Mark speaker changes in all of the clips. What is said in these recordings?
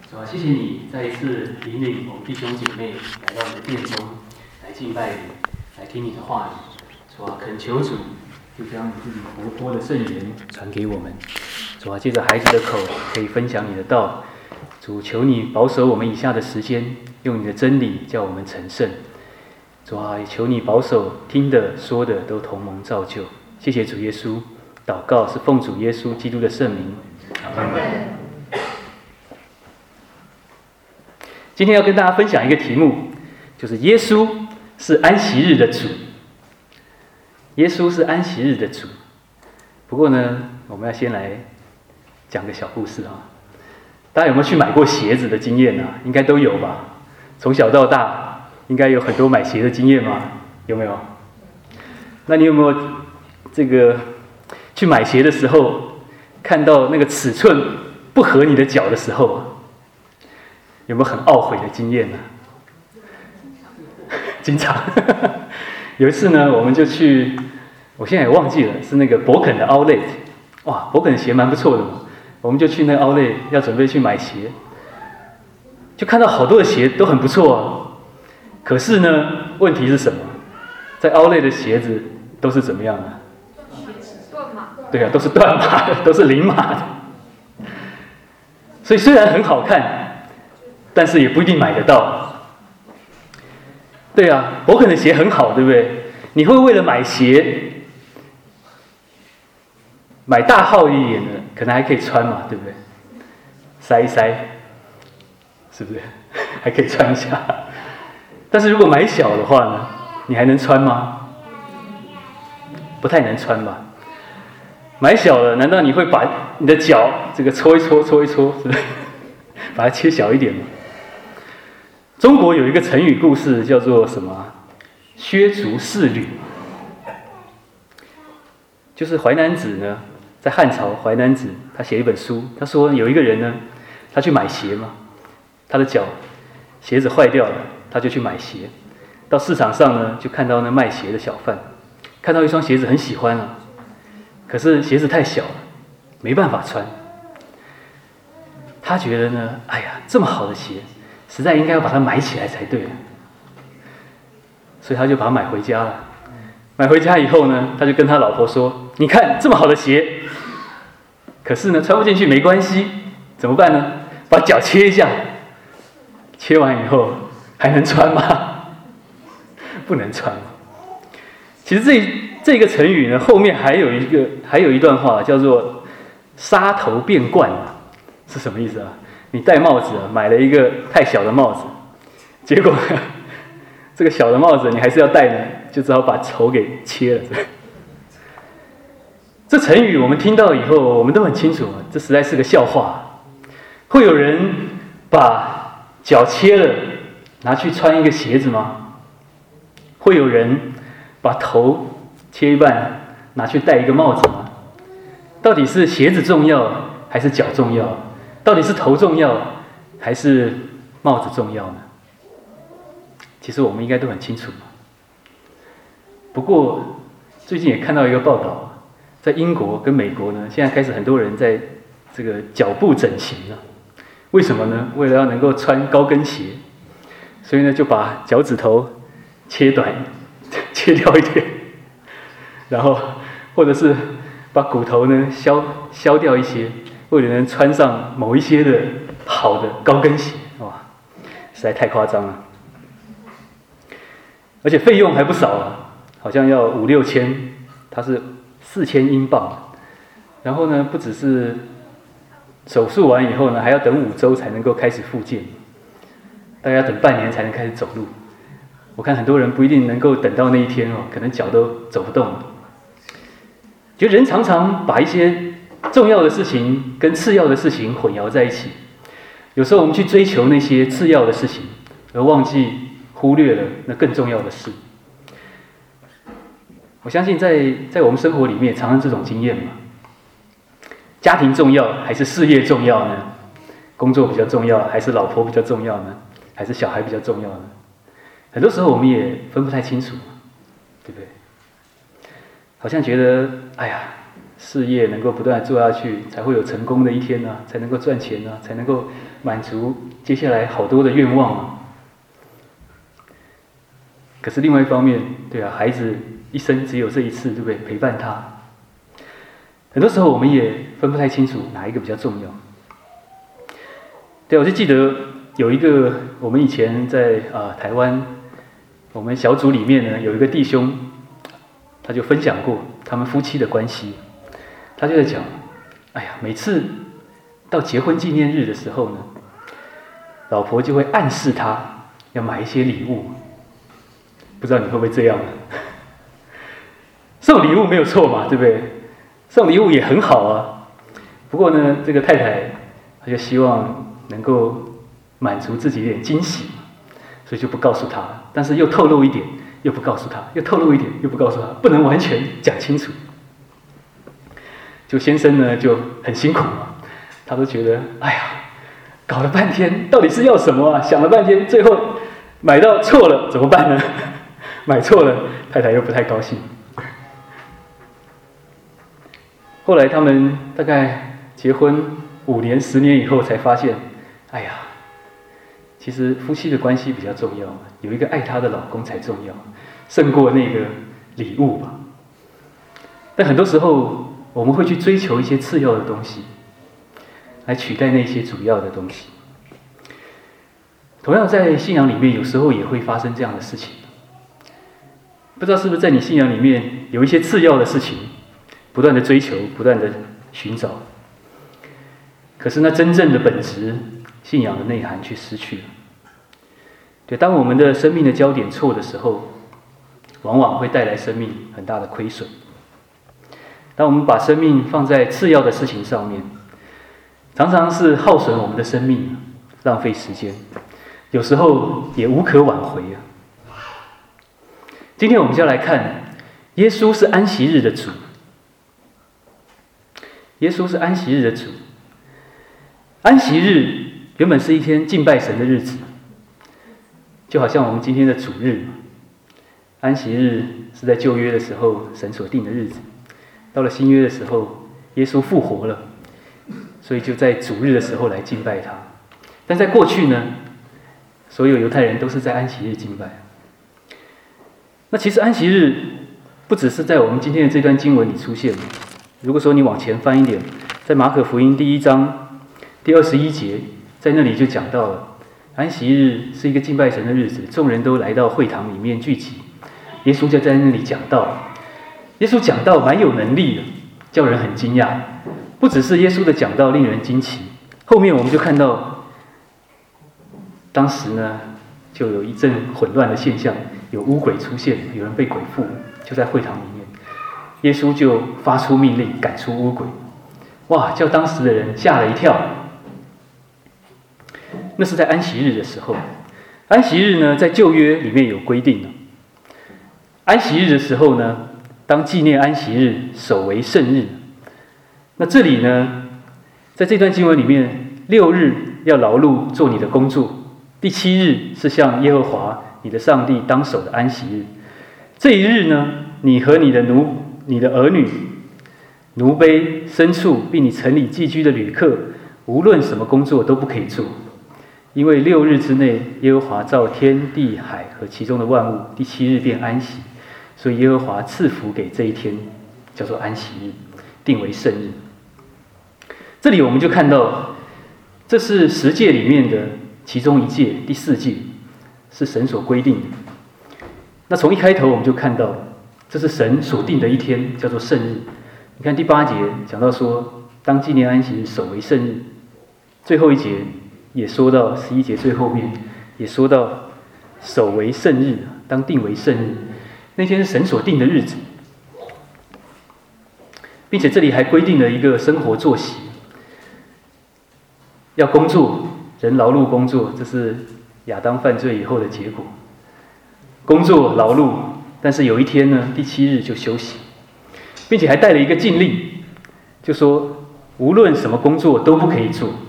Speaker 1: 主啊，谢谢你再一次引领我们弟兄姐妹来到你的殿中，来敬拜你，来听你的话语。主啊，恳求主就将你自己活泼的圣言传给我们。主啊，借着孩子的口可以分享你的道。主，求你保守我们以下的时间，用你的真理叫我们成圣。主啊，也求你保守听的说的都同蒙造就。谢谢主耶稣，祷告是奉主耶稣基督的圣名。阿们。今天要跟大家分享一个题目，就是耶稣是安息日的主。耶稣是安息日的主。不过呢，我们要先来讲个小故事啊。大家有没有去买过鞋子的经验啊？应该都有吧。从小到大，应该有很多买鞋的经验吗？有没有？那你有没有去买鞋的时候，看到那个尺寸不合你的脚的时候啊？有没有很懊悔的经验呢？经常。有一次呢，我们就去，我现在也忘记了，是那个博肯的 Outlet。哇，博肯的鞋蛮不错的嘛。我们就去那个 Outlet， 要准备去买鞋，就看到好多的鞋都很不错啊。可是呢，问题是什么？在 Outlet 的鞋子都是怎么样啊？
Speaker 2: 断码。
Speaker 1: 对啊，都是断码的，都是零码的。所以虽然很好看，但是也不一定买得到。对啊，博肯的鞋很好，对不对？你会为了买鞋，买大号一点的，可能还可以穿嘛，对不对？塞一塞，是不是？还可以穿一下。但是如果买小的话呢，你还能穿吗？不太能穿吧。买小了，难道你会把你的脚这个搓一搓，搓一搓，是不是？把它切小一点吗？中国有一个成语故事叫做什么？削足适履。就是淮南子呢，在汉朝淮南子他写一本书，他说有一个人呢，他去买鞋嘛，他的脚鞋子坏掉了，他就去买鞋。到市场上呢，就看到那卖鞋的小贩，看到一双鞋子很喜欢了，可是鞋子太小了，没办法穿。他觉得呢，哎呀，这么好的鞋，实在应该要把它买起来才对了，所以他就把它买回家了。买回家以后呢，他就跟他老婆说：“你看这么好的鞋，可是呢穿不进去没关系，怎么办呢？把脚切一下，切完以后还能穿吗？不能穿。”其实这个成语呢，后面还有一段话叫做“杀头变冠”是什么意思啊？你戴帽子啊，买了一个太小的帽子，结果呢，这个小的帽子你还是要戴呢，就只好把头给切了。这成语我们听到以后，我们都很清楚，这实在是个笑话。会有人把脚切了拿去穿一个鞋子吗？会有人把头切一半拿去戴一个帽子吗？到底是鞋子重要还是脚重要？到底是头重要还是帽子重要呢？其实我们应该都很清楚。不过最近也看到一个报道，在英国跟美国呢，现在开始很多人在这个脚部整形了。为什么呢？为了要能够穿高跟鞋，所以呢就把脚趾头切短，切掉一点，然后或者是把骨头呢削掉一些，为了能穿上某一些的好的高跟鞋。哇，实在太夸张了。而且费用还不少啊，好像要5-6千，它是4000英镑。然后呢，不只是手术完以后呢，还要等5周才能够开始复健，大概要等半年才能开始走路。我看很多人不一定能够等到那一天哦，可能脚都走不动了。觉得人常常把一些重要的事情跟次要的事情混淆在一起。有时候我们去追求那些次要的事情，而忽略了那更重要的事。我相信在我们生活里面常常这种经验嘛。家庭重要还是事业重要呢？工作比较重要还是老婆比较重要呢？还是小孩比较重要呢？很多时候我们也分不太清楚，对不对？好像觉得哎呀， 事业能够不断做下去，才会有成功的一天啊，才能够赚钱啊，才能够满足接下来好多的愿望啊。可是另外一方面，对啊，孩子一生只有这一次，对不对？陪伴他，很多时候我们也分不太清楚哪一个比较重要。对，我就记得有一个我们以前在台湾，我们小组里面呢有一个弟兄，他就分享过他们夫妻的关系，他就在讲，哎呀，每次到结婚纪念日的时候呢，老婆就会暗示他要买一些礼物，不知道你会不会这样呢？送礼物没有错嘛，对不对？送礼物也很好啊。不过呢，这个太太她就希望能够满足自己一点惊喜，所以就不告诉他，但是又透露一点，又不告诉他，又透露一点，又不告诉他，不能完全讲清楚。就先生呢就很辛苦嘛，他都觉得，哎呀，搞了半天到底是要什么啊？想了半天，最后买到错了怎么办呢？买错了，太太又不太高兴。后来他们大概结婚5年、10年以后才发现，哎呀，其实夫妻的关系比较重要，有一个爱他的老公才重要，胜过那个礼物吧。但很多时候我们会去追求一些次要的东西，来取代那些主要的东西。同样在信仰里面，有时候也会发生这样的事情。不知道是不是在你信仰里面有一些次要的事情，不断的追求，不断的寻找，可是那真正的本质，信仰的内涵却失去了。对，当我们的生命的焦点错的时候，往往会带来生命很大的亏损。当我们把生命放在次要的事情上面，常常是耗损我们的生命，浪费时间，有时候也无可挽回啊。今天我们就要来看，耶稣是安息日的主。耶稣是安息日的主。安息日原本是一天敬拜神的日子，就好像我们今天的主日。安息日是在旧约的时候神所定的日子，到了新约的时候，耶稣复活了，所以就在主日的时候来敬拜他。但在过去呢，所有犹太人都是在安息日敬拜。那其实安息日不只是在我们今天的这段经文里出现。如果说你往前翻一点，在马可福音第1章第21节，在那里就讲到了，安息日是一个敬拜神的日子，众人都来到会堂里面聚集。耶稣就在那里讲道，耶稣讲道蛮有能力的，叫人很惊讶。不只是耶稣的讲道令人惊奇，后面我们就看到，当时呢就有一阵混乱的现象，有污鬼出现，有人被鬼附，就在会堂里面。耶稣就发出命令赶出污鬼，哇，叫当时的人吓了一跳。那是在安息日的时候。安息日呢，在旧约里面有规定的。安息日的时候呢，当纪念安息日，守为圣日。那这里呢，在这段经文里面，6日要劳碌做你的工作，第7日是向耶和华你的上帝当守的安息日。这一日呢，你和你的儿女、奴婢、牲畜，并你城里寄居的旅客，无论什么工作都不可以做，因为6日之内，耶和华造天地海和其中的万物，第7日便安息，所以耶和华赐福给这一天，叫做安息日，定为圣日。这里我们就看到，这是10诫里面的其中一诫，第4诫，是神所规定的。那从一开头我们就看到，这是神所定的一天，叫做圣日。你看第8节讲到说，当纪念安息日，守为圣日。最后一节也说到11节最后面也说到守为圣日，当定为圣日。那天是神所定的日子，并且这里还规定了一个生活作息，要工作，人劳碌工作，这是亚当犯罪以后的结果。工作劳碌，但是有一天呢，第7日就休息，并且还带了一个禁令，就说无论什么工作都不可以做。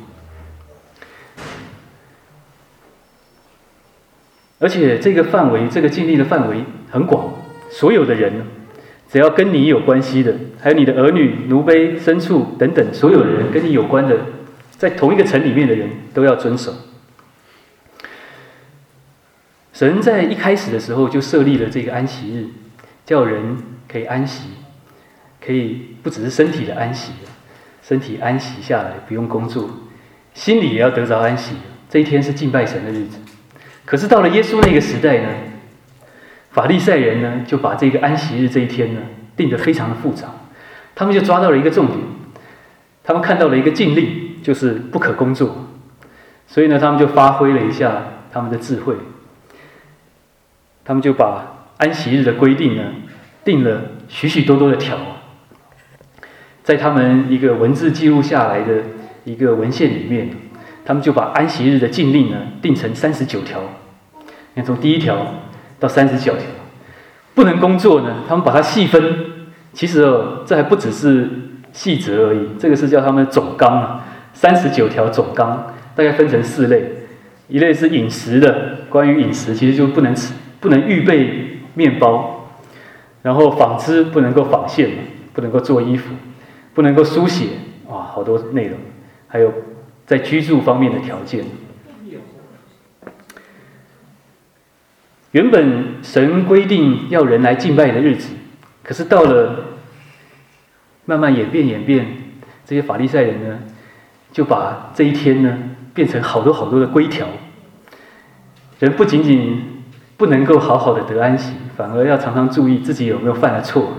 Speaker 1: 而且这个范围，这个禁令的范围很广，所有的人只要跟你有关系的，还有你的儿女、奴婢、牲畜等等所有人跟你有关的，在同一个城里面的人都要遵守。神在一开始的时候就设立了这个安息日，叫人可以安息，可以不只是身体的安息，身体安息下来不用工作，心里也要得着安息。这一天是敬拜神的日子。可是到了耶稣那个时代呢，法利赛人呢就把这个安息日这一天呢定得非常的复杂，他们就抓到了一个重点，他们看到了一个禁令，就是不可工作，所以呢他们就发挥了一下他们的智慧，他们就把安息日的规定呢定了许许多多的条，在他们一个文字记录下来的一个文献里面，他们就把安息日的禁令呢定成39条。你看从第1条到39条，不能工作呢，他们把它细分。其实这还不只是细则而已，这个是叫他们总纲啊，39条总纲，大概分成4类。一类是饮食的，关于饮食，其实就不能预备面包，然后纺织不能够纺线，不能够做衣服，不能够书写，哇，好多内容。还有在居住方面的条件。原本神规定要人来敬拜的日子，可是到了慢慢演变，这些法利赛人呢，就把这一天呢变成好多的规条。人不仅仅不能够好好的得安息，反而要常常注意自己有没有犯了错。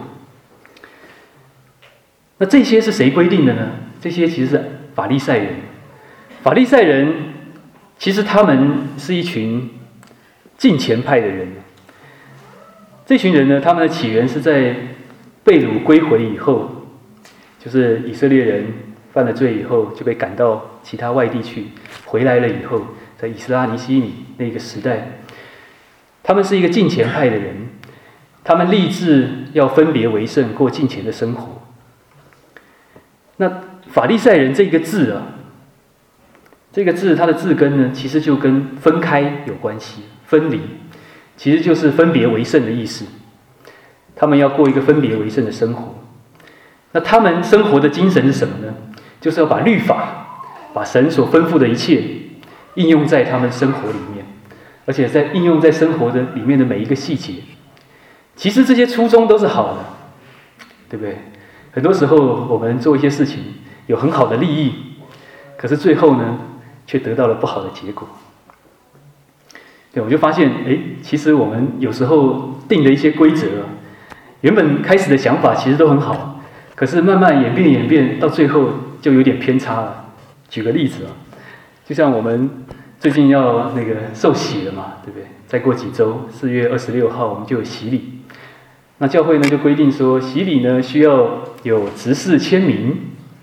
Speaker 1: 那这些是谁规定的呢？这些其实是法利赛人。法利赛人其实他们是一群敬虔派的人。这群人呢，他们的起源是在被掳归回以后，就是以色列人犯了罪以后就被赶到其他外地去，回来了以后，在以斯拉尼希米那个时代，他们是一个敬虔派的人，他们立志要分别为圣，过敬虔的生活。那法利赛人这个字啊，这个字它的字根呢，其实就跟分开有关系，分离，其实就是分别为圣的意思。他们要过一个分别为圣的生活。那他们生活的精神是什么呢？就是要把律法，把神所吩咐的一切应用在他们生活里面，而且在应用在生活的里面的每一个细节。其实这些初衷都是好的，对不对？很多时候我们做一些事情有很好的利益，可是最后呢却得到了不好的结果。对，我就发现其实我们有时候定的一些规则，原本开始的想法其实都很好，可是慢慢演变到最后就有点偏差了。举个例子啊，就像我们最近要那个受洗了嘛，对不对？再过几周，4月26号我们就有洗礼。那教会呢就规定说，洗礼呢需要有执事签名。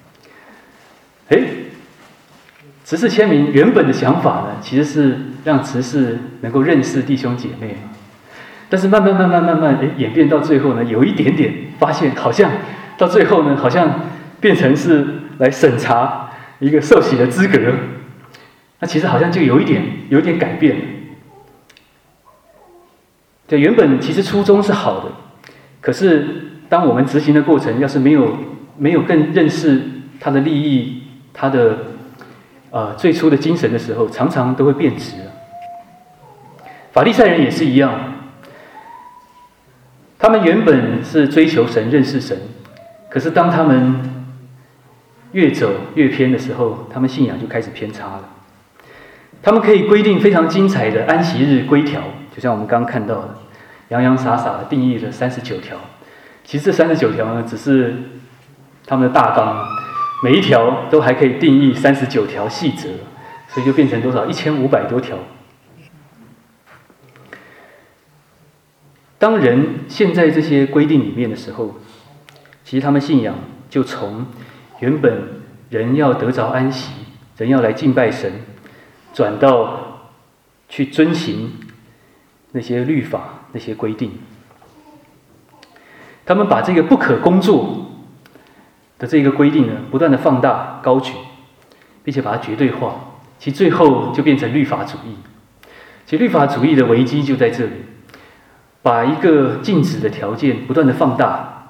Speaker 1: 执事签名原本的想法呢，其实是让执事能够认识弟兄姐妹，但是慢慢演变到最后呢，有一点点发现，好像到最后呢，好像变成是来审查一个受洗的资格。那其实好像就有一点改变了。对，原本其实初衷是好的，可是当我们执行的过程，要是没有更认识他的利益，他的最初的精神的时候，常常都会变质了。法利赛人也是一样，他们原本是追求神、认识神，可是当他们越走越偏的时候，他们信仰就开始偏差了。他们可以规定非常精彩的安息日规条，就像我们刚刚看到的，洋洋洒洒的定义了39条。其实这39条呢，只是他们的大纲，每一条都还可以定义39条细则，所以就变成多少？1500多条。当人陷在这些规定里面的时候，其实他们信仰就从原本人要得着安息，人要来敬拜神，转到去遵行那些律法、那些规定。他们把这个不可工作的这个规定呢，不断的放大、高举，并且把它绝对化。其实最后就变成律法主义。其实律法主义的危机就在这里，把一个禁止的条件不断的放大，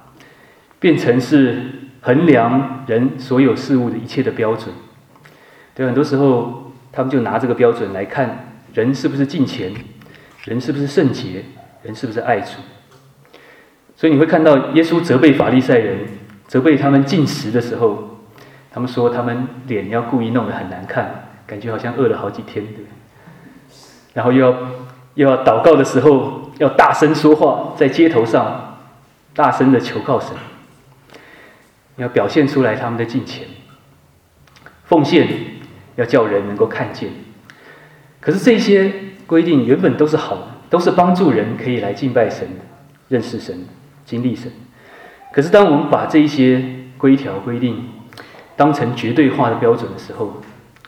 Speaker 1: 变成是衡量人所有事物的一切的标准。对，很多时候他们就拿这个标准来看人是不是敬虔，人是不是圣洁，人是不是爱主。所以你会看到耶稣责备法利赛人，责备他们禁食的时候，他们说他们脸要故意弄得很难看，感觉好像饿了好几天，对不对？然后又要祷告的时候要大声说话，在街头上大声的求告神，要表现出来他们的敬虔，奉献要叫人能够看见。可是这些规定原本都是好的，都是帮助人可以来敬拜神的，认识神的，经历神。可是当我们把这一些规条规定当成绝对化的标准的时候，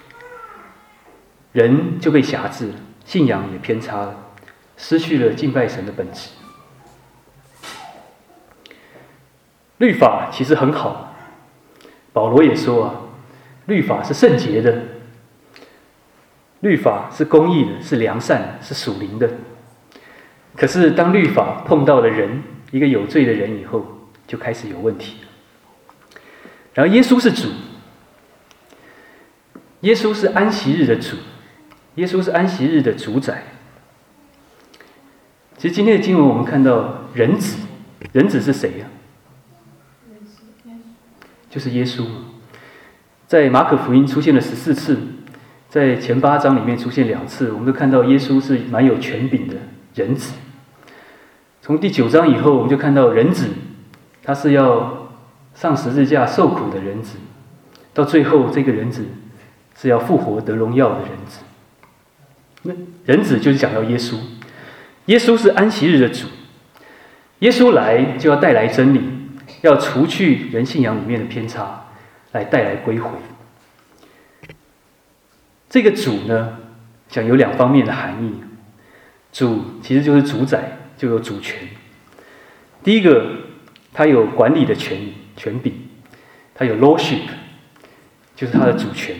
Speaker 1: 人就被辖制了，信仰也偏差了，失去了敬拜神的本质。律法其实很好，保罗也说啊，律法是圣洁的，律法是公义的，是良善的，是属灵的。可是当律法碰到了人，一个有罪的人以后，就开始有问题了。然后耶稣是主，耶稣是安息日的主，耶稣是安息日的主宰。其实今天的经文我们看到人子，人子是谁呀？就是耶稣。在马可福音出现了14次，在前8章里面出现2次，我们都看到耶稣是蛮有权柄的人子。从第9章以后，我们就看到人子，他是要上十字架受苦的人子，到最后这个人子是要复活得荣耀的人子。那人子就是讲到耶稣，耶稣是安息日的主，耶稣来就要带来真理，要除去人信仰里面的偏差，来带来归回。这个主呢，讲有2方面的含义。主其实就是主宰，就有主权。第一个，他有管理的权柄，他有 lordship， 就是他的主权。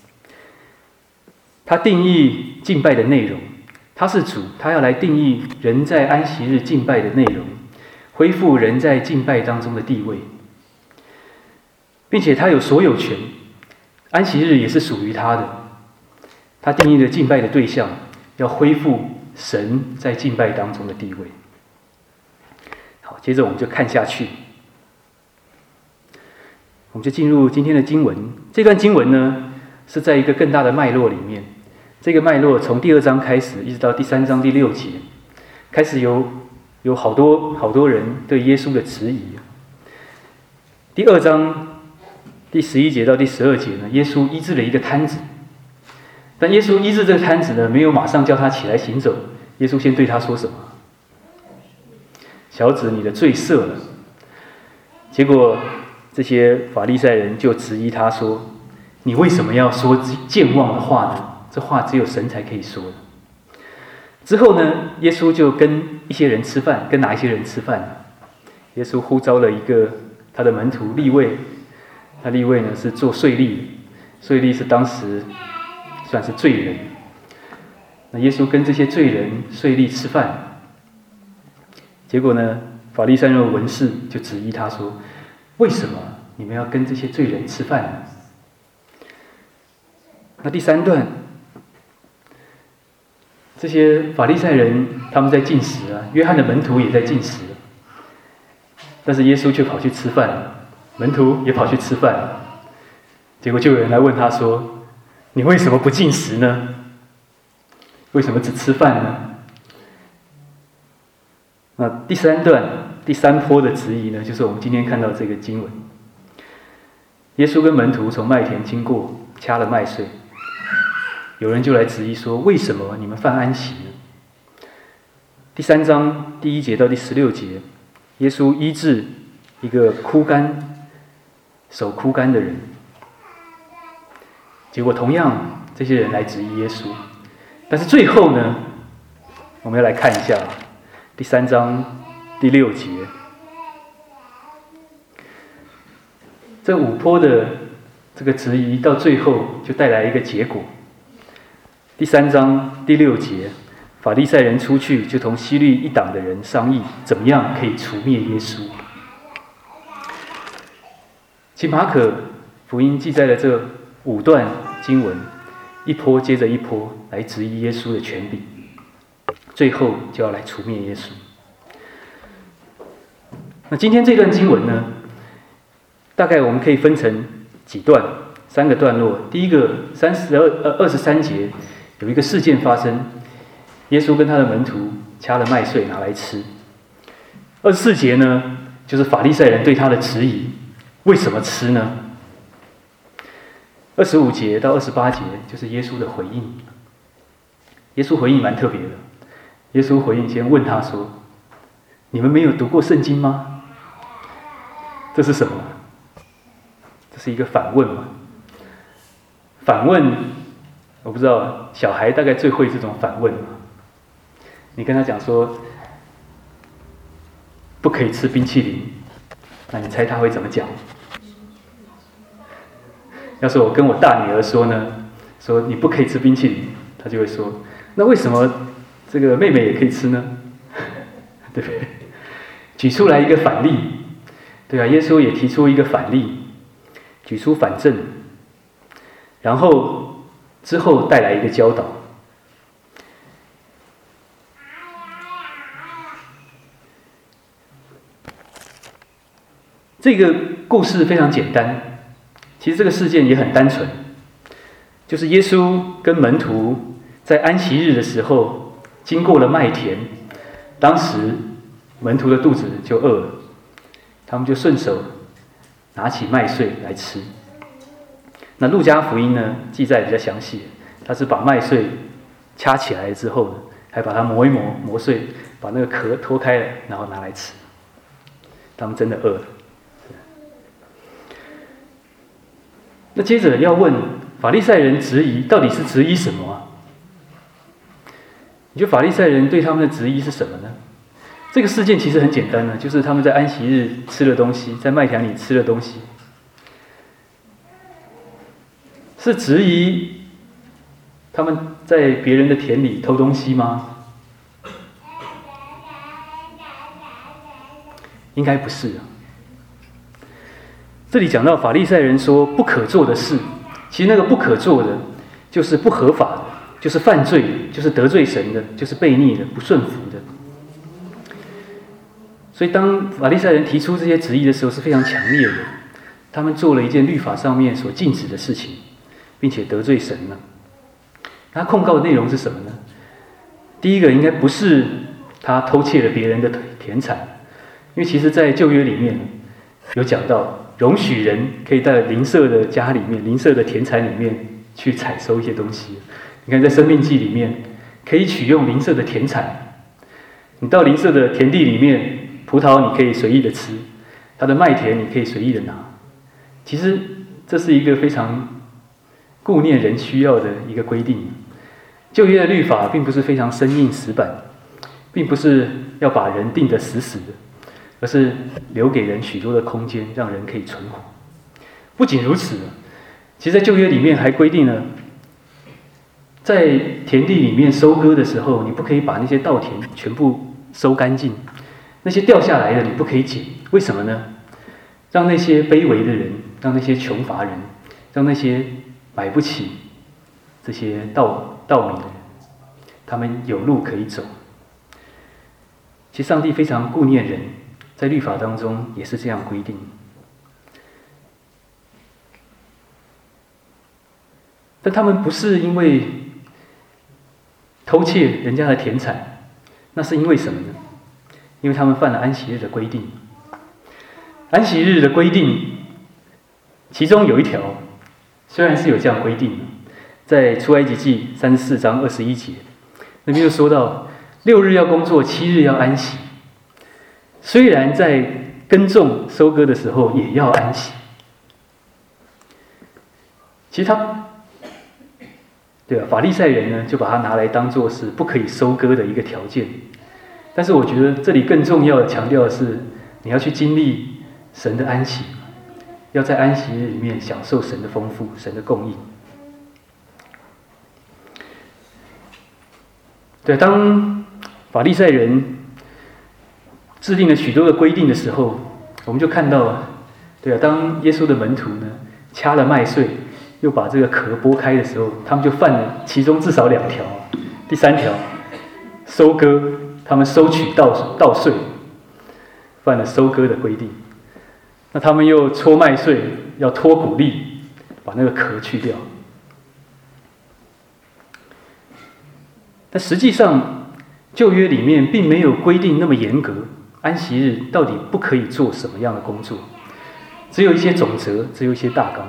Speaker 1: 他定义敬拜的内容，他是主，他要来定义人在安息日敬拜的内容，恢复人在敬拜当中的地位，并且他有所有权，安息日也是属于他的。他定义了敬拜的对象，要恢复神在敬拜当中的地位。好，接着我们就看下去，我们就进入今天的经文。这段经文呢，是在一个更大的脉络里面。这个脉络从第2章开始，一直到第3章第6节，开始有好多人对耶稣的质疑。第2章第11节到第12节呢，耶稣医治了一个瘫子，但耶稣医治这个瘫子呢，没有马上叫他起来行走。耶稣先对他说什么？小子，你的罪赦了。结果这些法利赛人就质疑他说：你为什么要说健忘的话呢？这话只有神才可以说的。之后呢，耶稣就跟一些人吃饭，跟哪一些人吃饭呢？耶稣呼召了一个他的门徒利未，那利未呢是做税吏，税吏是当时算是罪人。那耶稣跟这些罪人税吏吃饭，结果呢，法利赛人的文士就质疑他说：为什么你们要跟这些罪人吃饭呢？那第3段，这些法利赛人他们在禁食啊，约翰的门徒也在禁食，但是耶稣却跑去吃饭，门徒也跑去吃饭，结果就有人来问他说：你为什么不禁食呢？为什么只吃饭呢？那第3段第3波的质疑呢，就是我们今天看到这个经文。耶稣跟门徒从麦田经过，掐了麦穗，有人就来质疑说：为什么你们犯安息呢？第3章第1节到第16节，耶稣医治一个手枯干的人，结果同样这些人来质疑耶稣。但是最后呢，我们要来看一下第3章第6节，这5波的这个质疑到最后就带来一个结果。第3章第6节，法利赛人出去就同希律一党的人商议，怎么样可以除灭耶稣。 其实马可福音记载了这5段经文，一波接着一波来质疑耶稣的权柄，最后就要来除灭耶稣。那今天这段经文呢，大概我们可以分成几段，3个段落。第一个23节有一个事件发生，耶稣跟他的门徒掐了麦穗拿来吃。24节呢，就是法利赛人对他的质疑，为什么吃呢？25节到28节就是耶稣的回应。耶稣回应蛮特别的，耶稣回应先问他说：“你们没有读过圣经吗？”这是什么？这是一个反问嘛？反问，我不知道，小孩大概最会这种反问嘛。你跟他讲说不可以吃冰淇淋，那你猜他会怎么讲？要是我跟我大女儿说呢，说你不可以吃冰淇淋，她就会说，那为什么这个妹妹也可以吃呢？对不对？举出来一个反例，对啊，耶稣也提出一个反例，举出反证，然后之后带来一个教导。这个故事非常简单，其实这个事件也很单纯，就是耶稣跟门徒在安息日的时候经过了麦田，当时门徒的肚子就饿了，他们就顺手拿起麦穗来吃。那路加福音呢，记载比较详细，他是把麦穗掐起来之后呢，还把它磨一磨，磨碎，把那个壳脱开了，然后拿来吃。他们真的饿了。那接着要问法利赛人质疑，到底是质疑什么啊？你觉得法利赛人对他们的质疑是什么呢？这个事件其实很简单呢，就是他们在安息日吃了东西，在麦田里吃了东西，是质疑他们在别人的田里偷东西吗？应该不是啊。这里讲到法利赛人说不可做的事，其实那个不可做的，就是不合法的，就是犯罪的，就是得罪神的，就是悖逆的，不顺服的。所以当法利赛人提出这些质疑的时候是非常强烈的，他们做了一件律法上面所禁止的事情，并且得罪神了。他控告的内容是什么呢？第一个应该不是他偷窃了别人的田产，因为其实在旧约里面有讲到，容许人可以在邻舍的家里面、邻舍的田产里面去采收一些东西。你看，在《生命记》里面，可以取用邻舍的田产。你到邻舍的田地里面，葡萄你可以随意的吃，他的麦田你可以随意的拿。其实这是一个非常顾念人需要的一个规定。旧约的律法并不是非常生硬死板，并不是要把人定得死死的，而是留给人许多的空间，让人可以存活。不仅如此，其实在旧约里面还规定了，在田地里面收割的时候，你不可以把那些稻田全部收干净，那些掉下来的你不可以捡。为什么呢？让那些卑微的人，让那些穷乏人，让那些买不起这些稻米的人，他们有路可以走。其实上帝非常顾念人，在律法当中也是这样规定。但他们不是因为偷窃人家的田产，那是因为什么呢？因为他们犯了安息日的规定。安息日的规定，其中有一条，虽然是有这样规定的，在出埃及记34章21节，那边就说到6日要工作，7日要安息。虽然在耕种收割的时候也要安息，其实对吧？法利赛人呢，就把它拿来当作是不可以收割的一个条件。但是我觉得这里更重要的强调的是，你要去经历神的安息，要在安息日里面享受神的丰富、神的供应。对，当法利赛人制定了许多的规定的时候，我们就看到了对啊，当耶稣的门徒呢掐了麦穗，又把这个壳剥开的时候，他们就犯了其中至少2条。第3条，收割，他们收取稻穗，犯了收割的规定。那他们又搓麦穗，要脱谷粒，把那个壳去掉。但实际上，旧约里面并没有规定那么严格，安息日到底不可以做什么样的工作，只有一些总则，只有一些大纲。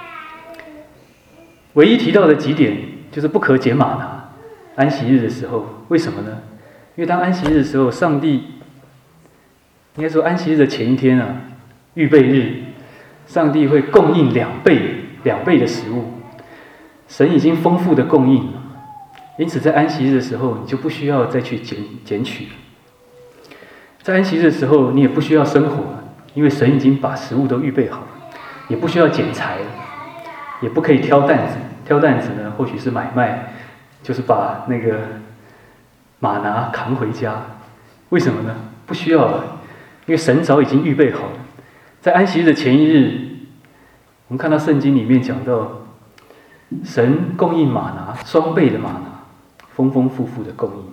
Speaker 1: 唯一提到的几点就是不可捡玛拿，安息日的时候，为什么呢？因为当安息日的时候，上帝应该说安息日的前一天啊，预备日，上帝会供应2倍的食物，神已经丰富的供应了。因此，在安息日的时候，你就不需要再去捡取。在安息日的时候，你也不需要生火了，因为神已经把食物都预备好了，也不需要捡柴了，也不可以挑担子。挑担子呢，或许是买卖，就是把那个玛拿扛回家。为什么呢？不需要了，因为神早已经预备好了。在安息日的前一日，我们看到圣经里面讲到，神供应玛拿双倍的玛拿。丰丰富富的供应。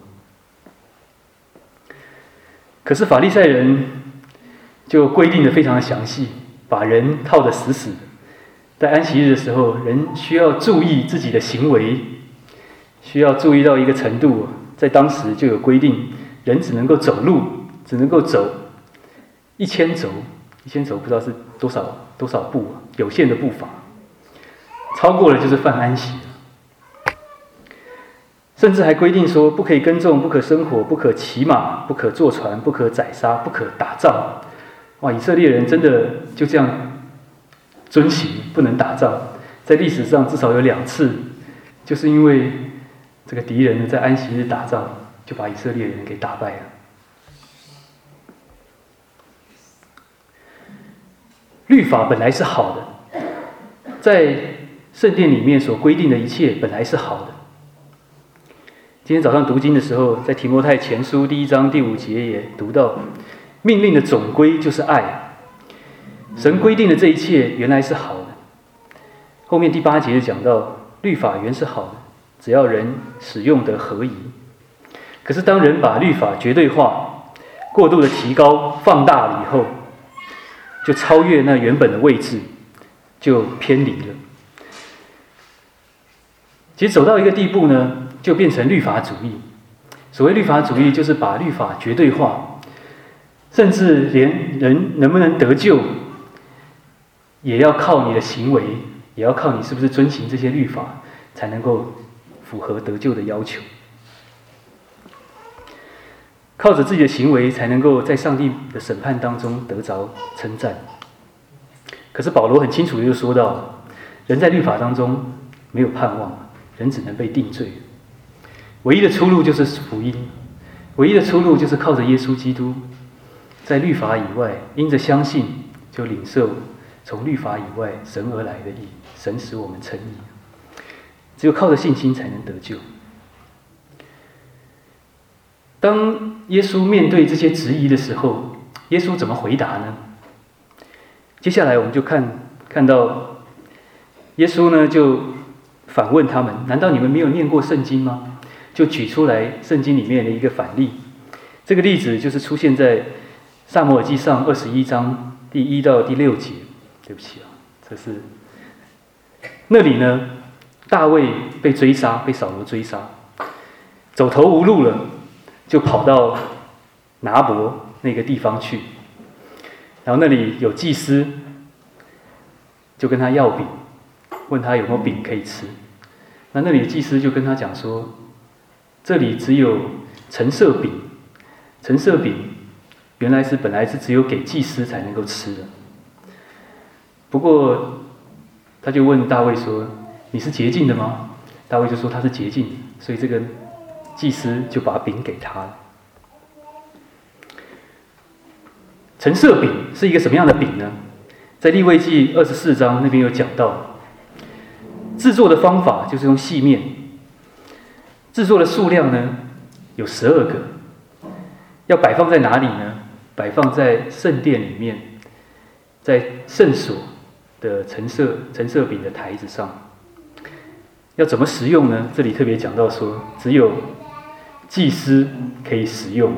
Speaker 1: 可是法利赛人就规定的非常的详细，把人套得死死的。在安息日的时候，人需要注意自己的行为，需要注意到一个程度。在当时就有规定，人只能够走路，只能够走1000肘，1000肘不知道是多少步，有限的步伐，超过了就是犯安息。甚至还规定说，不可以耕种，不可生火，不可骑马，不可坐船，不可宰杀，不可打仗。哇！以色列人真的就这样遵行，不能打仗。在历史上至少有2次，就是因为这个敌人在安息日打仗，就把以色列人给打败了。律法本来是好的，在圣殿里面所规定的一切本来是好的。今天早上读经的时候，在提摩太前书第1章第5节也读到，命令的总归就是爱。神规定的这一切原来是好的。后面第8节就讲到，律法原是好的，只要人使用得合宜。可是当人把律法绝对化，过度的提高放大了以后，就超越那原本的位置，就偏离了。其实走到一个地步呢，就变成律法主义。所谓律法主义，就是把律法绝对化，甚至连人能不能得救，也要靠你的行为，也要靠你是不是遵行这些律法，才能够符合得救的要求。靠着自己的行为，才能够在上帝的审判当中得着称赞。可是保罗很清楚的就说到，人在律法当中没有盼望，人只能被定罪。唯一的出路就是福音，唯一的出路就是靠着耶稣基督，在律法以外，因着相信就领受从律法以外神而来的义，神使我们称义。只有靠着信心才能得救。当耶稣面对这些质疑的时候，耶稣怎么回答呢？接下来我们就看到耶稣呢就反问他们，难道你们没有念过圣经吗？就举出来圣经里面的一个反例。这个例子就是出现在撒母耳记上21章第1到第6节。对不起啊，这是那里呢，大卫被追杀，被扫罗追杀，走投无路了，就跑到拿伯那个地方去，然后那里有祭司，就跟他要饼，问他有没有饼可以吃。那里的祭司就跟他讲说，这里只有陈设饼，陈设饼本来是只有给祭司才能够吃的。不过他就问大卫说，你是洁净的吗？大卫就说他是洁净的，所以这个祭司就把饼给他了。陈设饼是一个什么样的饼呢？在利未记24章那边有讲到，制作的方法就是用细面，制作的数量呢有12个，要摆放在哪里呢？摆放在圣殿里面在圣所的陈设饼的台子上。要怎么食用呢？这里特别讲到说，只有祭司可以食用，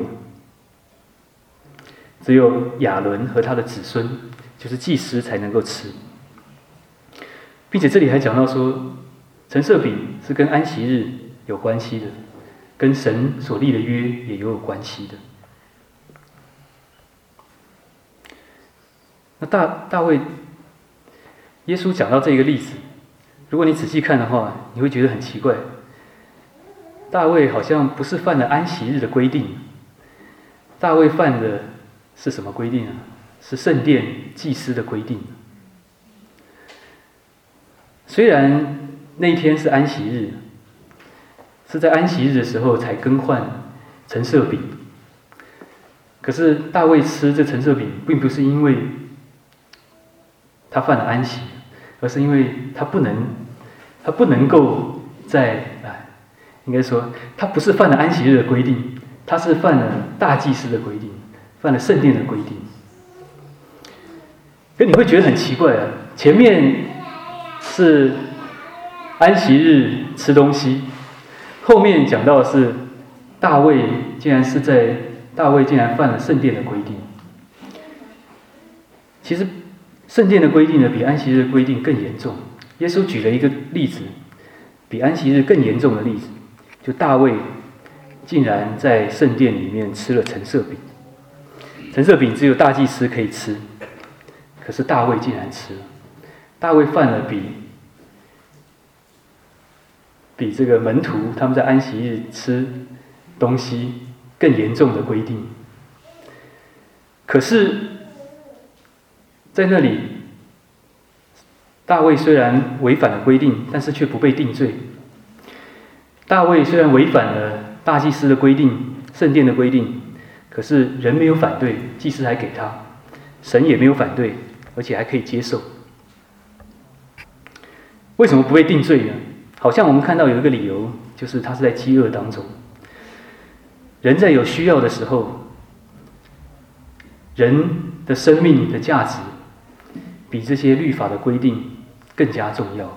Speaker 1: 只有亚伦和他的子孙，就是祭司才能够吃。并且这里还讲到说，陈设饼是跟安息日有关系的，跟神所立的约也有关系的。那大卫，耶稣讲到这个例子，如果你仔细看的话，你会觉得很奇怪。大卫好像不是犯了安息日的规定，大卫犯的是什么规定啊？是圣殿祭司的规定。虽然那一天是安息日，是在安息日的时候才更换陈设饼，可是大卫吃这陈设饼，并不是因为他犯了安息，而是因为他不能够应该说他不是犯了安息日的规定，他是犯了大祭司的规定，犯了圣殿的规定。可你会觉得很奇怪啊，前面是安息日吃东西，后面讲到的是大卫竟然犯了圣殿的规定。其实圣殿的规定呢，比安息日的规定更严重。耶稣举了一个例子，比安息日更严重的例子，就大卫竟然在圣殿里面吃了陈设饼。陈设饼只有大祭司可以吃，可是大卫竟然吃了。大卫犯了比这个门徒他们在安息日吃东西更严重的规定。可是在那里，大卫虽然违反了规定，但是却不被定罪。大卫虽然违反了大祭司的规定、圣殿的规定，可是人没有反对，祭司还给他，神也没有反对，而且还可以接受。为什么不被定罪呢？好像我们看到有一个理由，就是他是在饥饿当中。人在有需要的时候，人的生命的价值比这些律法的规定更加重要。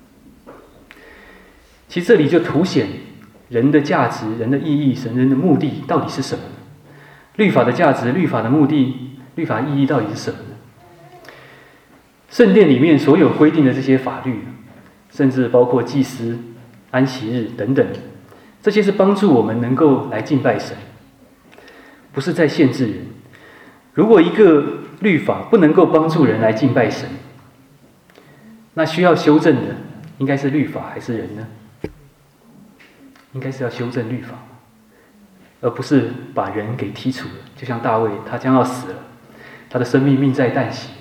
Speaker 1: 其实这里就凸显人的价值、人的意义、人的目的到底是什么？律法的价值、律法的目的、律法意义到底是什么呢？圣殿里面所有规定的这些法律，甚至包括祭司、安息日等等，这些是帮助我们能够来敬拜神，不是在限制人。如果一个律法不能够帮助人来敬拜神，那需要修正的应该是律法还是人呢？应该是要修正律法，而不是把人给剔除了。就像大卫，他将要死了，他的生命命在旦夕，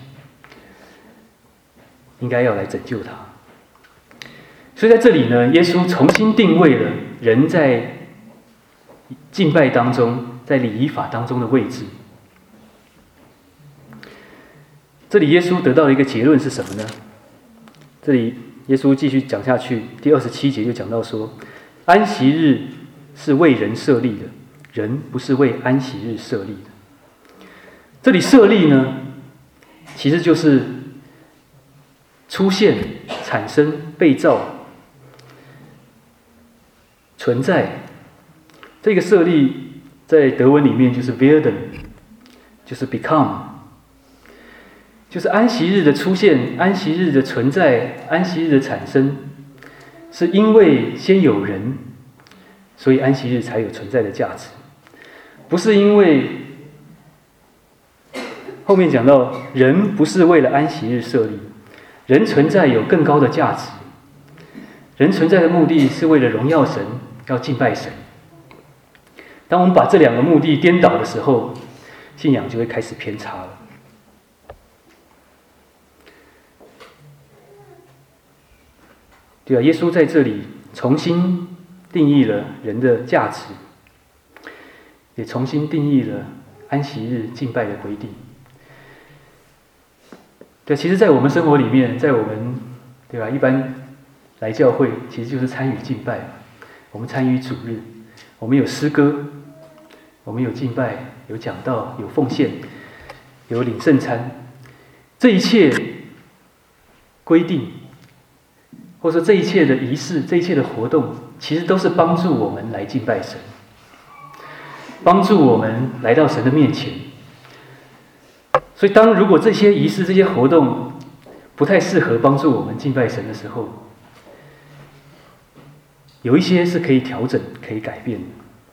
Speaker 1: 应该要来拯救他。所以在这里呢，耶稣重新定位了人在敬拜当中，在礼仪法当中的位置。这里耶稣得到的一个结论是什么呢？这里耶稣继续讲下去，第27节就讲到说，安息日是为人设立的，人不是为安息日设立的。这里设立呢，其实就是出现、产生、被造、存在。这个设立在德文里面就是 werden， 就是 become， 就是安息日的出现、安息日的存在、安息日的产生，是因为先有人，所以安息日才有存在的价值，不是因为后面讲到人不是为了安息日设立，人存在有更高的价值，人存在的目的是为了荣耀神，要敬拜神。当我们把这两个目的颠倒的时候，信仰就会开始偏差了。对啊，耶稣在这里重新定义了人的价值，也重新定义了安息日敬拜的规定。对，其实在我们生活里面，在我们对吧，一般来教会其实就是参与敬拜，我们参与主日，我们有诗歌，我们有敬拜，有讲道，有奉献，有领圣餐， 这一切规定，或者说这一切的仪式、这一切的活动，其实都是帮助我们来敬拜神，帮助我们来到神的面前。所以如果这些仪式、这些活动不太适合帮助我们敬拜神的时候，有一些是可以调整、可以改变的。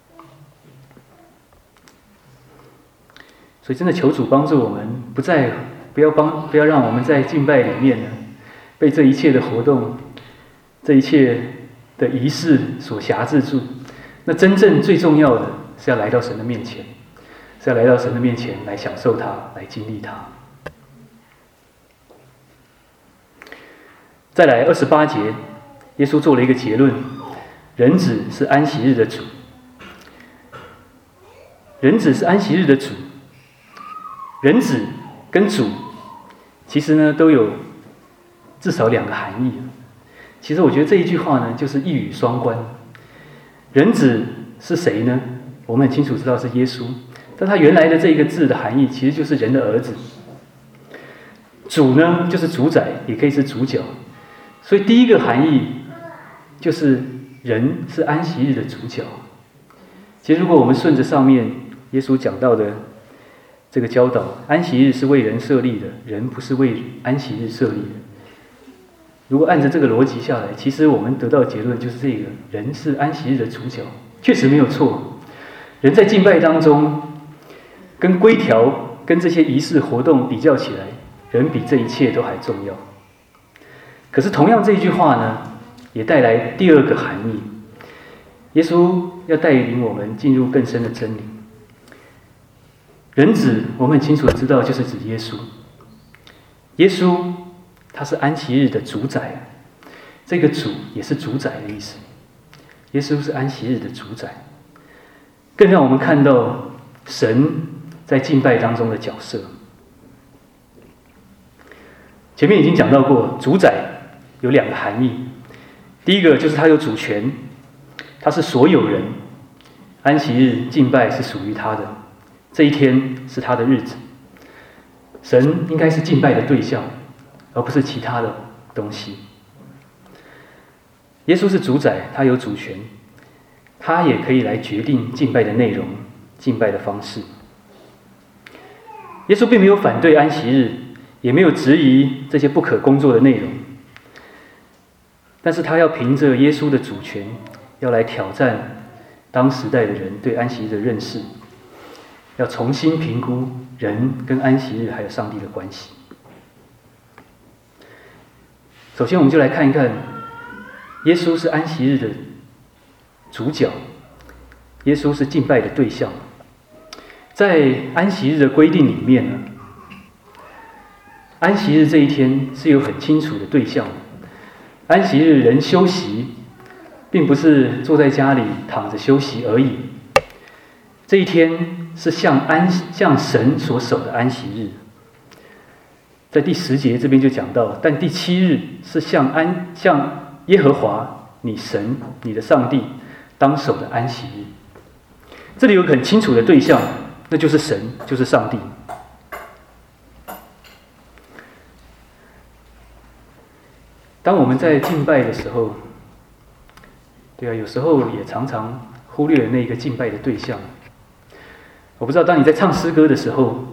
Speaker 1: 所以真的求主帮助我们，不要让我们在敬拜里面呢，被这一切的活动、这一切的仪式所辖制住。那真正最重要的是要来到神的面前，是要来到神的面前来享受它，来经历它。再来28节，耶稣做了一个结论：人子是安息日的主。人子是安息日的主。人子跟主，其实呢都有至少2个含义。其实我觉得这一句话呢，就是一语双关。人子是谁呢？我们很清楚知道是耶稣，但他原来的这一个字的含义，其实就是人的儿子。主呢，就是主宰，也可以是主角。所以第一个含义就是人是安息日的主角。其实如果我们顺着上面耶稣讲到的这个教导，安息日是为人设立的，人不是为安息日设立的。如果按照这个逻辑下来，其实我们得到的结论就是这个：人是安息日的主角，确实没有错。人在敬拜当中，跟规条、跟这些仪式活动比较起来，人比这一切都还重要。可是同样这一句话呢，也带来第2个含义。耶稣要带领我们进入更深的真理。人子，我们很清楚的知道，就是指耶稣。耶稣他是安息日的主宰，这个主也是主宰的意思。耶稣是安息日的主宰，更让我们看到神在敬拜当中的角色。前面已经讲到过，主宰有2个含义。第一个就是他有主权，他是所有人，安息日敬拜是属于他的，这一天是他的日子。神应该是敬拜的对象，而不是其他的东西。耶稣是主宰，他有主权，他也可以来决定敬拜的内容、敬拜的方式。耶稣并没有反对安息日，也没有质疑这些不可工作的内容，但是他要凭着耶稣的主权，要来挑战当时代的人对安息日的认识，要重新评估人跟安息日还有上帝的关系。首先我们就来看一看，耶稣是安息日的主角，耶稣是敬拜的对象。在安息日的规定里面呢，安息日这一天是有很清楚的对象的。安息日人休息，并不是坐在家里躺着休息而已。这一天是向神所守的安息日。在第10节这边就讲到，但第7日是向耶和华你神你的上帝当守的安息日。这里有很清楚的对象，那就是神，就是上帝。当我们在敬拜的时候，有时候也常常忽略了那个敬拜的对象。我不知道当你在唱诗歌的时候，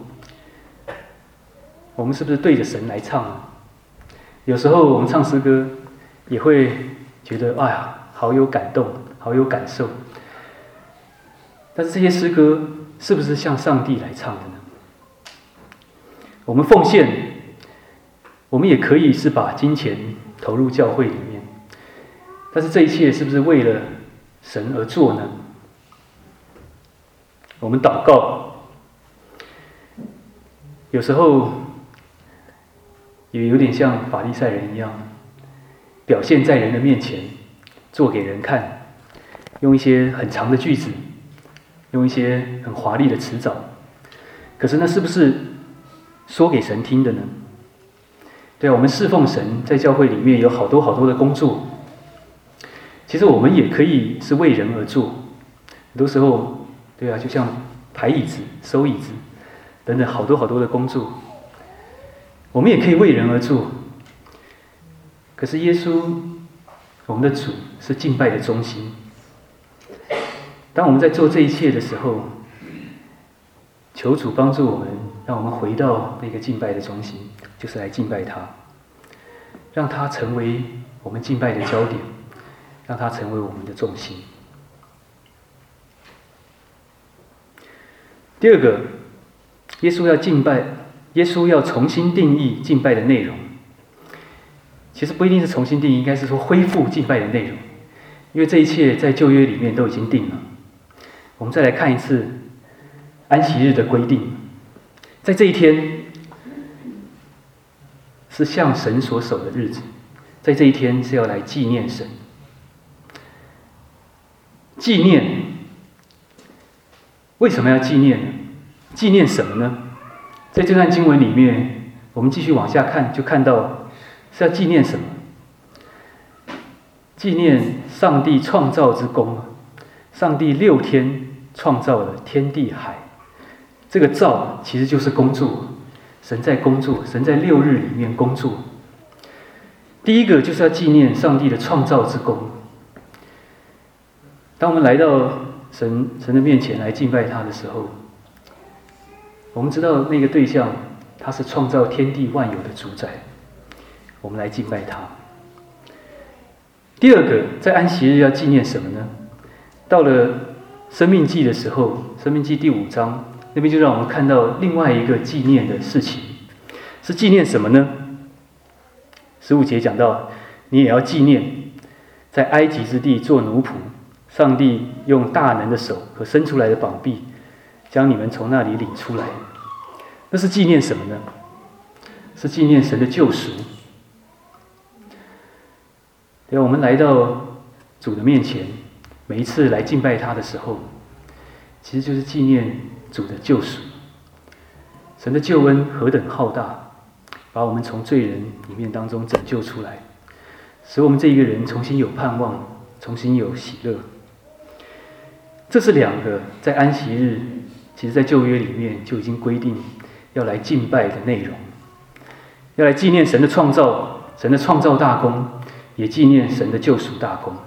Speaker 1: 我们是不是对着神来唱呢？有时候我们唱诗歌也会觉得，哎呀，好有感动，好有感受。但是这些诗歌是不是向上帝来唱的呢？我们奉献，我们也可以是把金钱投入教会里面，但是这一切是不是为了神而做呢？我们祷告，有时候也有点像法利赛人一样，表现在人的面前，做给人看，用一些很长的句子，用一些很华丽的辞藻。可是那是不是说给神听的呢？对啊，我们侍奉神，在教会里面有好多好多的工作，其实我们也可以是为人而做。很多时候，对啊，就像排椅子、收椅子等等，好多好多的工作。 我们也可以为人而做。可是耶稣，我们的主是敬拜的中心。当我们在做这一切的时候，求主帮助我们，让我们回到那个敬拜的中心，就是来敬拜他，让他成为我们敬拜的焦点，让他成为我们的重心。第二个，耶稣要敬拜，耶稣要重新定义敬拜的内容。其实不一定是重新定义，应该是说恢复敬拜的内容，因为这一切在旧约里面都已经定了。我们再来看一次安息日的规定，在这一天是向神所守的日子，在这一天是要来纪念神。纪念，为什么要纪念呢？纪念什么呢？在这段经文里面，我们继续往下看，就看到是要纪念什么？纪念上帝创造之功。上帝6天创造了天地海，这个造其实就是工作，神在工作，神在6日里面工作。第一个就是要纪念上帝的创造之功。当我们来到神的面前来敬拜他的时候，我们知道那个对象他是创造天地万有的主宰，我们来敬拜他。第二个，在安息日要纪念什么呢？到了生命记的时候，生命记第5章那边就让我们看到另外一个纪念的事情，是纪念什么呢？15节讲到，你也要纪念在埃及之地做奴仆，上帝用大能的手和伸出来的膀臂将你们从那里领出来。那是纪念什么呢？是纪念神的救赎。我们来到主的面前，每一次来敬拜他的时候，其实就是纪念主的救赎。神的救恩何等浩大，把我们从罪人里面当中拯救出来，使我们这一个人重新有盼望，重新有喜乐。这是2个在安息日，其实在旧约里面就已经规定要来敬拜的内容，要来纪念神的创造，神的创造大功，也纪念神的救赎大功。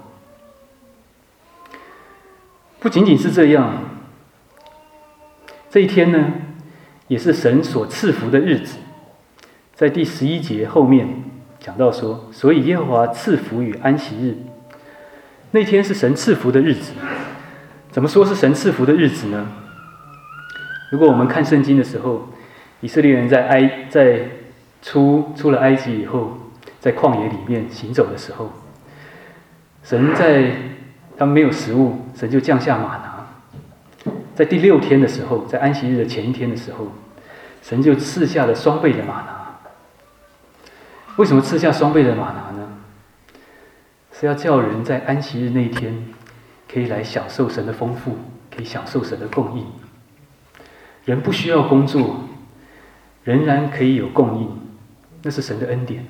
Speaker 1: 不仅仅是这样，这一天呢，也是神所赐福的日子。在第11节后面讲到说，所以耶和华赐福与安息日，那天是神赐福的日子。怎么说是神赐福的日子呢？如果我们看圣经的时候，以色列人在出了埃及以后，在旷野里面行走的时候，神在他们没有食物，神就降下玛拿。在第6天的时候，在安息日的前一天的时候，神就赐下了双倍的玛拿。为什么赐下双倍的玛拿呢？是要叫人在安息日那一天可以来享受神的丰富，可以享受神的供应。人不需要工作，仍然可以有供应，那是神的恩典。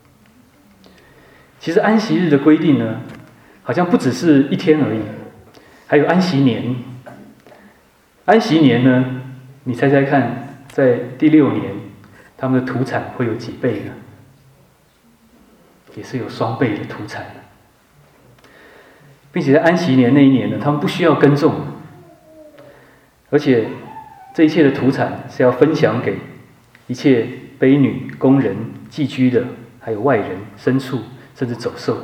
Speaker 1: 其实安息日的规定呢，好像不只是1天而已，还有安息年。安息年呢，你猜猜看，在第6年，他们的土产会有几倍呢？也是有双倍的土产，并且在安息年那一年呢，他们不需要耕种，而且这一切的土产是要分享给一切婢女、工人、寄居的，还有外人、牲畜，甚至走兽。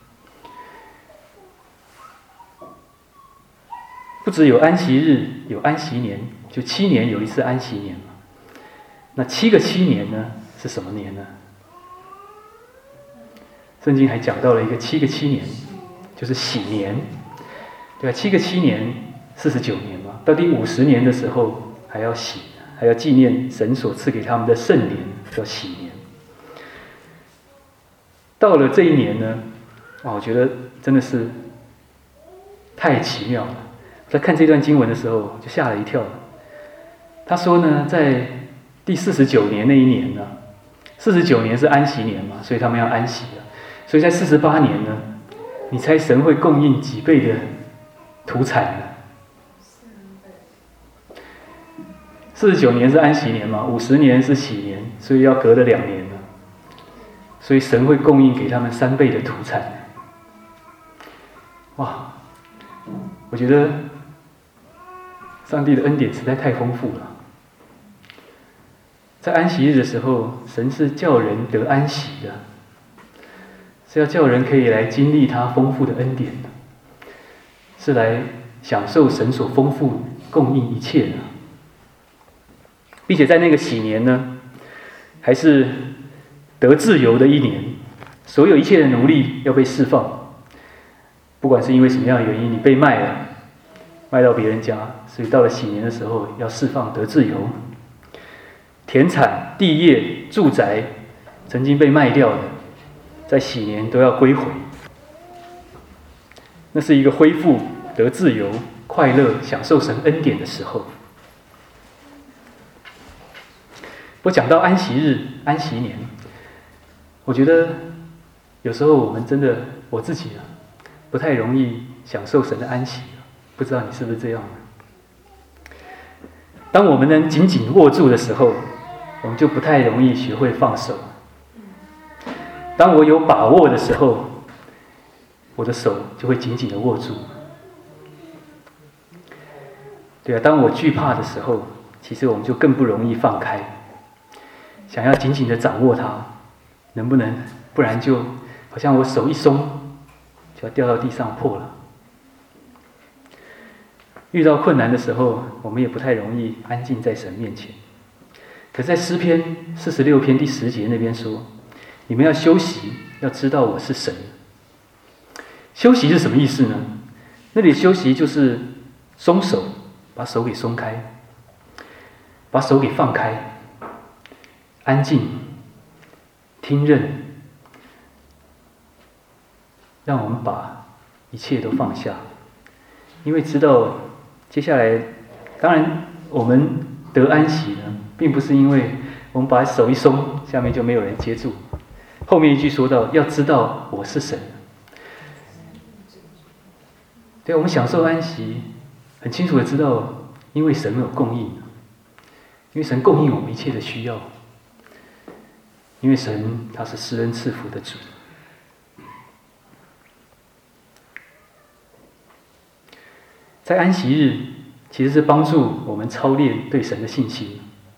Speaker 1: 不只有安息日，有安息年，就7年有一次安息年嘛。那7个7年呢，是什么年呢？圣经还讲到了一个7个7年，就是喜年，对吧？7个7年，49年嘛。到第50年的时候，还要喜，还要纪念神所赐给他们的圣年，叫喜年。到了这一年呢，我觉得真的是太奇妙了。在看这段经文的时候，就吓了一跳。他说呢，在第49年那一年呢，49年是安息年嘛，所以他们要安息了。所以在48年呢，你猜神会供应几倍的土产呢？ 49年是安息年嘛，50年是喜年，所以要隔了2年了。所以神会供应给他们3倍的土产。哇，我觉得上帝的恩典实在太丰富了。在安息日的时候，神是叫人得安息的，是要叫人可以来经历他丰富的恩典的，是来享受神所丰富供应一切的。并且在那个喜年呢，还是得自由的一年，所有一切的奴隶要被释放，不管是因为什么样的原因，你被卖了，卖到别人家，所以到了喜年的时候要释放得自由。田产、地业、住宅，曾经被卖掉的，在喜年都要归回。那是一个恢复、得自由、快乐、享受神恩典的时候。我讲到安息日、安息年，我觉得有时候我们真的，我自己不太容易享受神的安息，不知道你是不是这样的？当我们能紧紧握住的时候，我们就不太容易学会放手。当我有把握的时候，我的手就会紧紧的握住。对啊，当我惧怕的时候，其实我们就更不容易放开，想要紧紧的掌握它，能不能？不然就好像我手一松，就要掉到地上破了。遇到困难的时候，我们也不太容易安静在神面前。可是在诗篇46篇第10节那边说，你们要休息，要知道我是神。休息是什么意思呢？那里休息就是松手，把手给松开，把手给放开，安静听任，让我们把一切都放下。因为知道接下来，当然我们得安息呢，并不是因为我们把手一松，下面就没有人接住。后面一句说到，要知道我是神。对，我们享受安息，很清楚的知道，因为神有供应，因为神供应我们一切的需要，因为神他是施恩赐福的主。在安息日，其实是帮助我们操练对神的信心。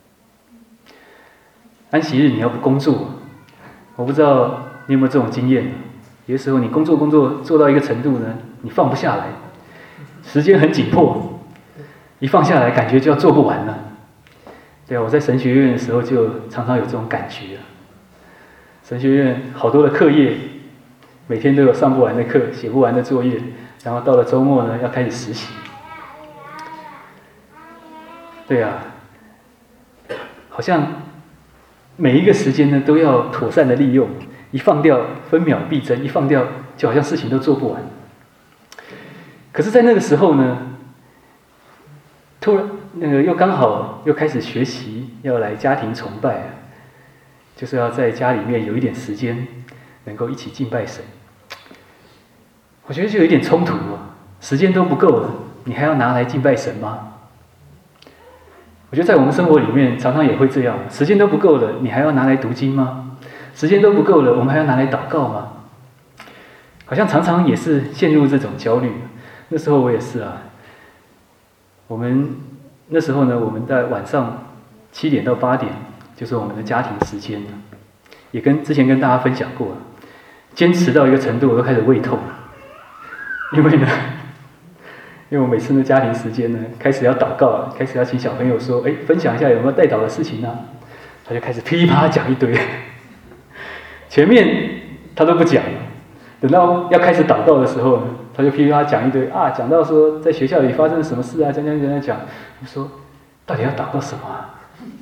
Speaker 1: 安息日你要不工作，我不知道你有没有这种经验。有的时候你工作做到一个程度呢，你放不下来，时间很紧迫，一放下来感觉就要做不完了。对啊，我在神学院的时候就常常有这种感觉。神学院好多的课业，每天都有上不完的课，写不完的作业，然后到了周末呢要开始实习。对啊，好像每一个时间呢都要妥善的利用，一放掉分秒必争，一放掉就好像事情都做不完。可是在那个时候呢，突然又刚好又开始学习要来家庭崇拜，就是要在家里面有一点时间能够一起敬拜神。我觉得就有一点冲突时间都不够了，你还要拿来敬拜神吗？我觉得在我们生活里面常常也会这样，时间都不够了，你还要拿来读经吗？时间都不够了，我们还要拿来祷告吗？好像常常也是陷入这种焦虑。那时候我也是我们那时候呢，我们在晚上7点到8点，就是我们的家庭时间了。也之前跟大家分享过了，坚持到一个程度，我都开始胃痛。因为我每次的家庭时间呢，开始要祷告了，开始要请小朋友说，分享一下有没有代祷的事情啊？他就开始噼里啪啦讲一堆，前面他都不讲，等到要开始祷告的时候呢，他就噼里啪啦讲一堆讲到说在学校里发生了什么事啊，讲。我说，到底要祷告什么啊？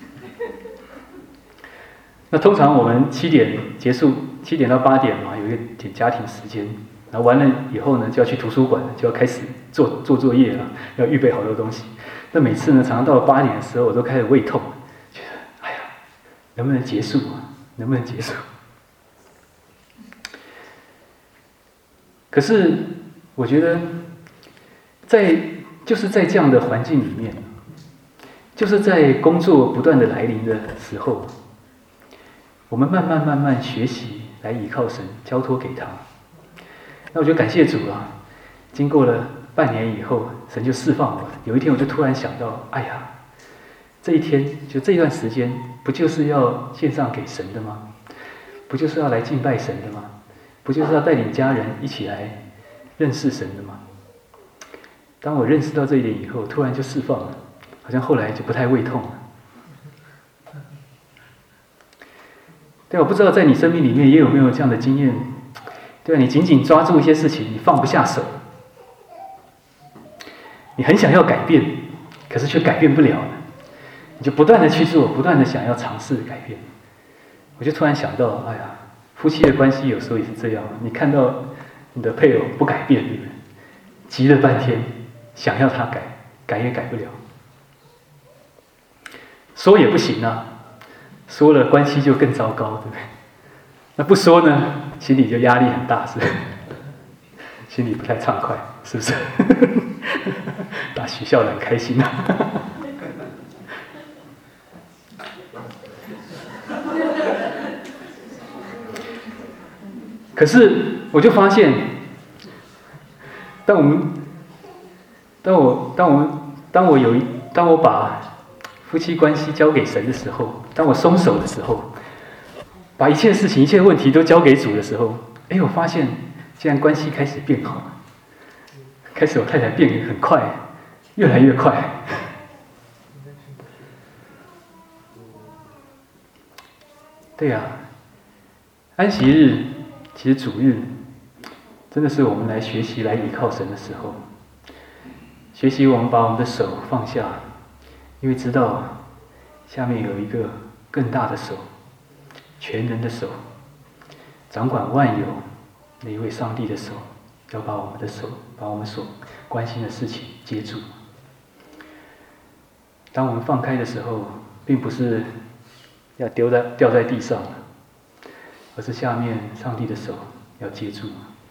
Speaker 1: 那通常我们7点结束，7点到8点嘛，有一点家庭时间。然后完了以后呢，就要去图书馆，就要开始做作业了，要预备好多东西。那每次呢，常常到了8点的时候，我都开始胃痛，觉得能不能结束啊？能不能结束？可是我觉得，就是在这样的环境里面， 就是在工作不断的来临的时候，我们慢慢学习来倚靠神，交托给他。那我就感谢主啊！经过了半年以后，神就释放我。有一天我就突然想到，哎呀，这一天就这段时间，不就是要献上给神的吗？不就是要来敬拜神的吗？不就是要带领家人一起来认识神的吗？当我认识到这一点以后，突然就释放了，好像后来就不太胃痛了。对，我不知道在你生命里面也有没有这样的经验？对，你紧紧抓住一些事情，你放不下手，你很想要改变，可是却改变不了了，你就不断的去做，不断的想要尝试改变。我就突然想到，哎呀，夫妻的关系有时候也是这样，你看到你的配偶不改变，对不对？急了半天，想要他改，改也改不了，说也不行啊，说了关系就更糟糕，对不对？那不说呢，心里就压力很大，是不是？心里不太畅快，是不是？把许笑得很开心啊。可是我就发现，当我把夫妻关系交给神的时候，当我松手的时候，把一切事情、一切问题都交给主的时候，我发现竟然关系开始变好，开始我太太变得很快，越来越快。对呀，安息日其实主日真的是我们来学习、来倚靠神的时候。学习我们把我们的手放下，因为知道下面有一个更大的手，全能的手，掌管万有那一位上帝的手，要把我们的手，把我们所关心的事情接住。当我们放开的时候，并不是要掉在地上，而是下面上帝的手要接住。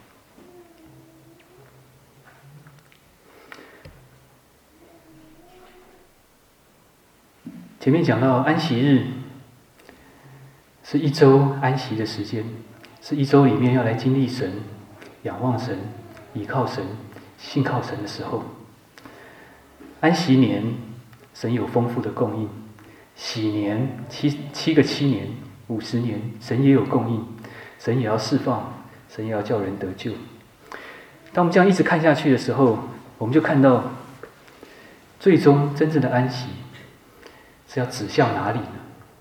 Speaker 1: 前面讲到安息日是一周安息的时间，是一周里面要来经历神、仰望神、倚靠神、信靠神的时候。安息年，神有丰富的供应；喜年七个7年、50年，神也有供应，神也要释放，神也要叫人得救。当我们这样一直看下去的时候，我们就看到，最终真正的安息是要指向哪里呢？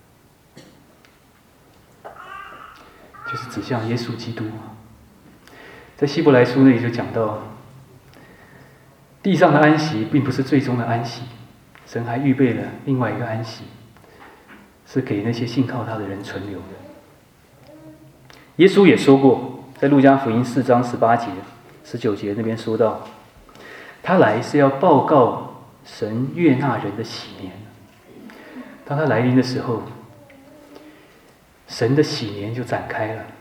Speaker 1: 就是指向耶稣基督。在希伯来书那里就讲到，地上的安息并不是最终的安息，神还预备了另外一个安息，是给那些信靠他的人存留的。耶稣也说过，在路加福音4章18节、19节那边说到，他来是要报告神悦纳人的喜年。当他来临的时候，神的喜年就展开了。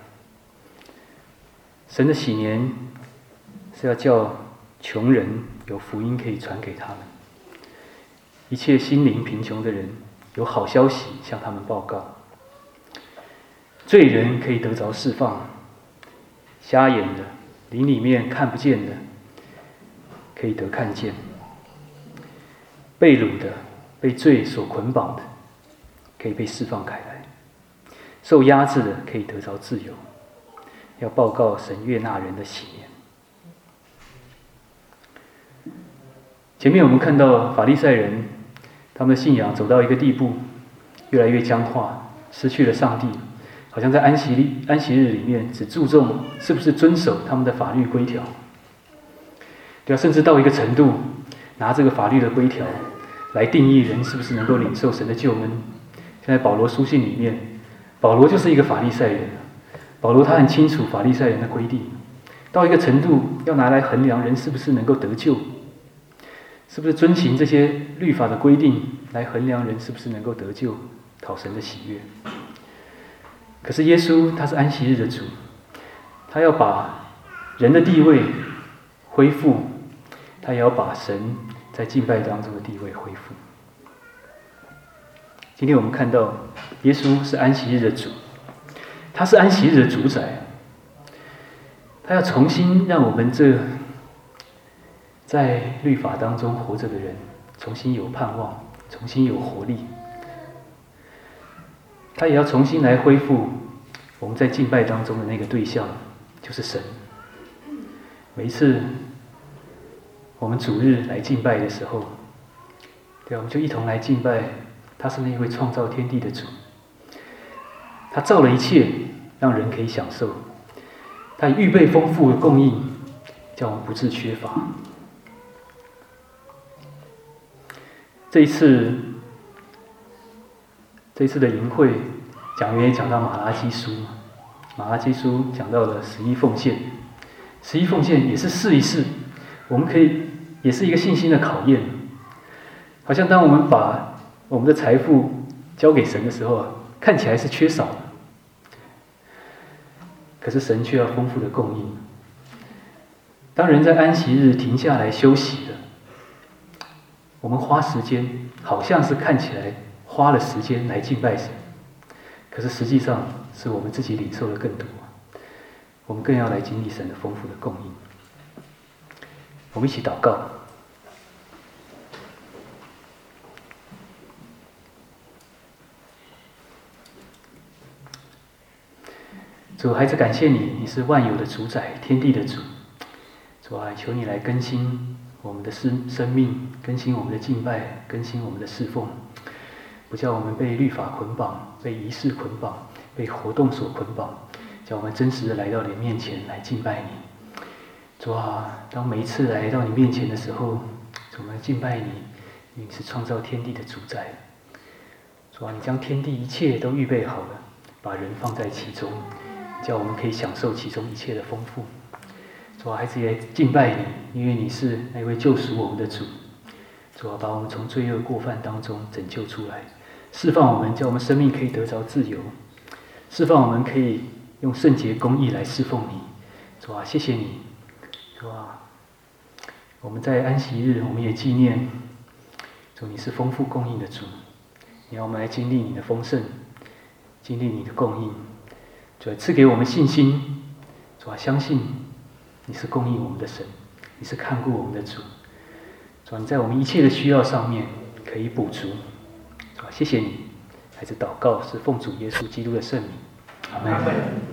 Speaker 1: 神的喜年是要叫穷人有福音可以传给他们，一切心灵贫穷的人有好消息向他们报告，罪人可以得着释放，瞎眼的、灵里面看不见的可以得看见，被掳的、被罪所捆绑的可以被释放开来，受压制的可以得着自由，要报告神悦纳人的喜年。前面我们看到法利赛人，他们的信仰走到一个地步，越来越僵化，失去了上帝，好像在安息日里面只注重是不是遵守他们的法律规条，对啊，甚至到一个程度，拿这个法律的规条来定义人是不是能够领受神的救恩。现在保罗书信里面，保罗就是一个法利赛人，保罗他很清楚法利赛人的规定，到一个程度要拿来衡量人是不是能够得救，是不是遵行这些律法的规定来衡量人是不是能够得救，讨神的喜悦。可是耶稣他是安息日的主，他要把人的地位恢复，他也要把神在敬拜当中的地位恢复。 今天我们看到耶稣是安息日的主，他是安息日的主宰，他要重新让我们这在律法当中活着的人重新有盼望，重新有活力。他也要重新来恢复我们在敬拜当中的那个对象，就是神。每一次我们主日来敬拜的时候，对，我们就一同来敬拜，他是那位创造天地的主。他造了一切，让人可以享受。他预备丰富的供应，叫我们不致缺乏。这一次的营会，讲员也讲到马拉基书，马拉基书讲到了十一奉献，十一奉献也是试一试，我们可以也是一个信心的考验。好像当我们把我们的财富交给神的时候，看起来是缺少的，可是神却要丰富的供应。当人在安息日停下来休息了，我们花时间，好像是看起来花了时间来敬拜神，可是实际上是我们自己领受的更多，我们更要来经历神的丰富的供应。我们一起祷告。主，孩子感谢你，你是万有的主宰，天地的主。主啊，求你来更新我们的生命，更新我们的敬拜，更新我们的侍奉，不叫我们被律法捆绑，被仪式捆绑，被活动所捆绑，叫我们真实的来到你面前来敬拜你。主啊，当每一次来到你面前的时候，我们敬拜你，你是创造天地的主宰。主啊，你将天地一切都预备好了，把人放在其中，叫我们可以享受其中一切的丰富。主啊，孩子也敬拜你，因为你是那位救赎我们的主。主啊，把我们从罪恶过犯当中拯救出来，释放我们，叫我们生命可以得着自由，释放我们可以用圣洁公义来侍奉你。主啊，谢谢你。主啊，我们在安息日，我们也纪念主，你是丰富供应的主，你要我们来经历你的丰盛，经历你的供应。主啊，赐给我们信心。主啊，相信你是供应我们的神，你是看顾我们的主。主啊，你在我们一切的需要上面可以补足。主啊，谢谢你。孩子祷告是奉主耶稣基督的圣名，阿们。